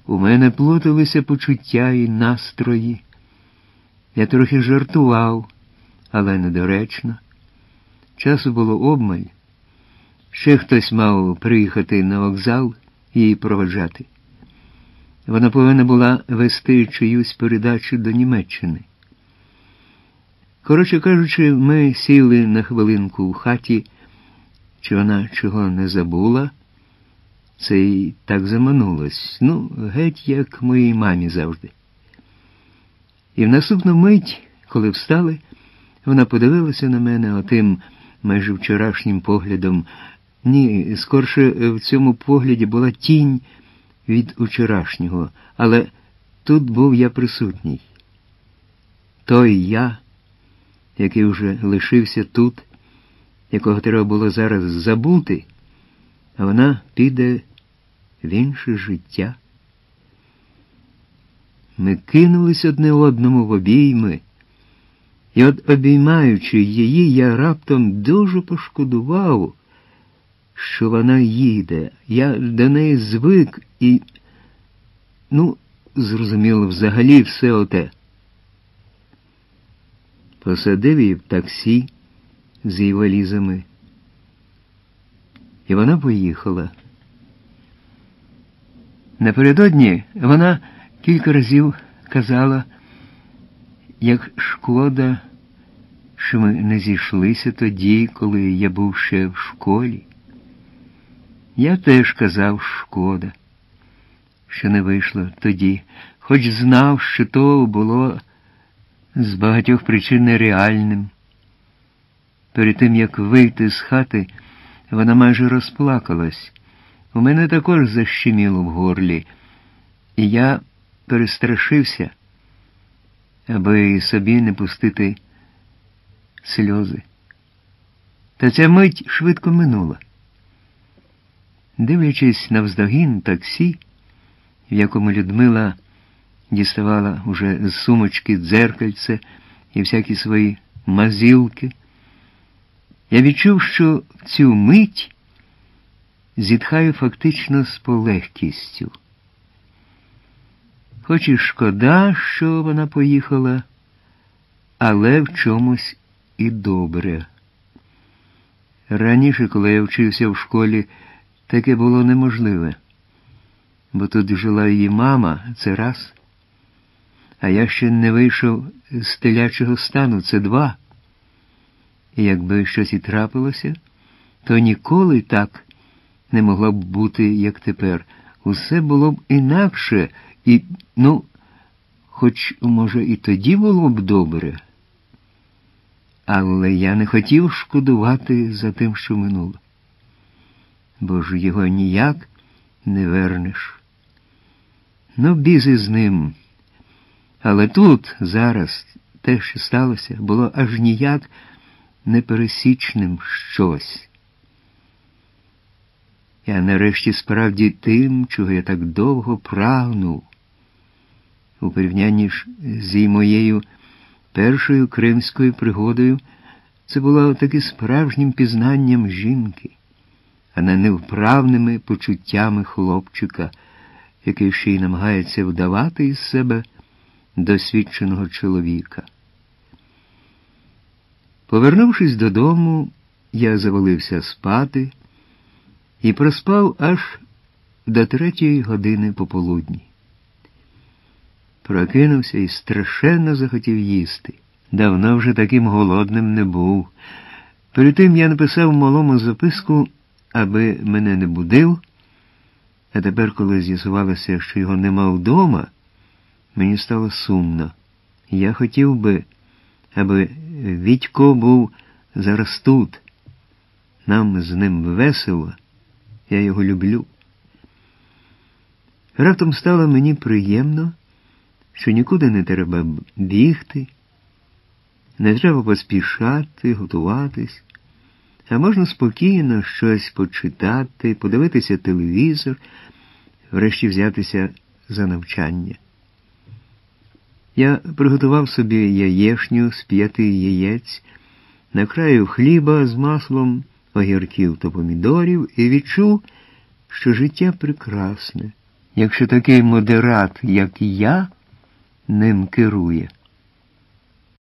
У мене плуталися почуття і настрої. Я трохи жартував, але недоречно. Часу було обмаль. Ще хтось мав приїхати на вокзал і її проводжати. Вона повинна була вести чиюсь передачу до Німеччини. Коротше кажучи, ми сіли на хвилинку у хаті, чи вона чого не забула. Це й так заманулось. Ну, геть як моїй мамі завжди. І в наступну мить, коли встали, вона подивилася на мене отим майже вчорашнім поглядом. Ні, скорше в цьому погляді була тінь від вчорашнього, але тут був я присутній. Той я, який вже лишився тут, якого треба було зараз забути, а вона піде в інше життя. Ми кинулись одне одному в обійми, і от обіймаючи її, я раптом дуже пошкодував, що вона їде. Я до неї звик і, зрозуміло, взагалі все оте. Посадив її в таксі з її валізами, і вона поїхала. Напередодні вона кілька разів казала, як шкода, що ми не зійшлися тоді, коли я був ще в школі. Я теж казав, шкода, що не вийшло тоді, хоч знав, що то було з багатьох причин нереальним. Перед тим, як вийти з хати, вона майже розплакалась. У мене також защеміло в горлі, і я перестрашився, аби собі не пустити сльози. Та ця мить швидко минула. Дивлячись навздогін таксі, в якому Людмила діставала уже з сумочки дзеркальце і всякі свої мазілки, я відчув, що в цю мить зітхаю фактично з полегкістю. Хоч і шкода, що вона поїхала, але в чомусь і добре. Раніше, коли я вчився в школі, таке було неможливе, бо тут жила її мама, це раз, а я ще не вийшов з телячого стану, це два. І якби щось і трапилося, то ніколи так не могло б бути, як тепер. Усе було б інакше, і, хоч, може, і тоді було б добре. Але я не хотів шкодувати за тим, що минуло. Бо ж його ніяк не вернеш. Бізи з ним. Але тут, зараз, те, що сталося, було аж ніяк непересічним щось. Я нарешті справді тим, чого я так довго прагнув. У порівнянні ж з моєю першою кримською пригодою, це було таки справжнім пізнанням жінки, а не невправними почуттями хлопчика, який ще й намагається вдавати із себе досвідченого чоловіка. Повернувшись додому, я завалився спати і проспав аж до 3 години пополудні. Прокинувся і страшенно захотів їсти. Давно вже таким голодним не був. Перед тим я написав малому записку, аби мене не будив, а тепер, коли з'ясувалося, що його нема вдома, мені стало сумно. Я хотів би, аби Вітько був зараз тут. Нам з ним весело, я його люблю. Раптом стало мені приємно, що нікуди не треба бігти, не треба поспішати, готуватись, а можна спокійно щось почитати, подивитися телевізор, врешті взятися за навчання. Я приготував собі яєшню з 5 яєць, накраїв хліба з маслом, огірків та помідорів і відчув, що життя прекрасне, якщо такий модерат, як я, ним керує.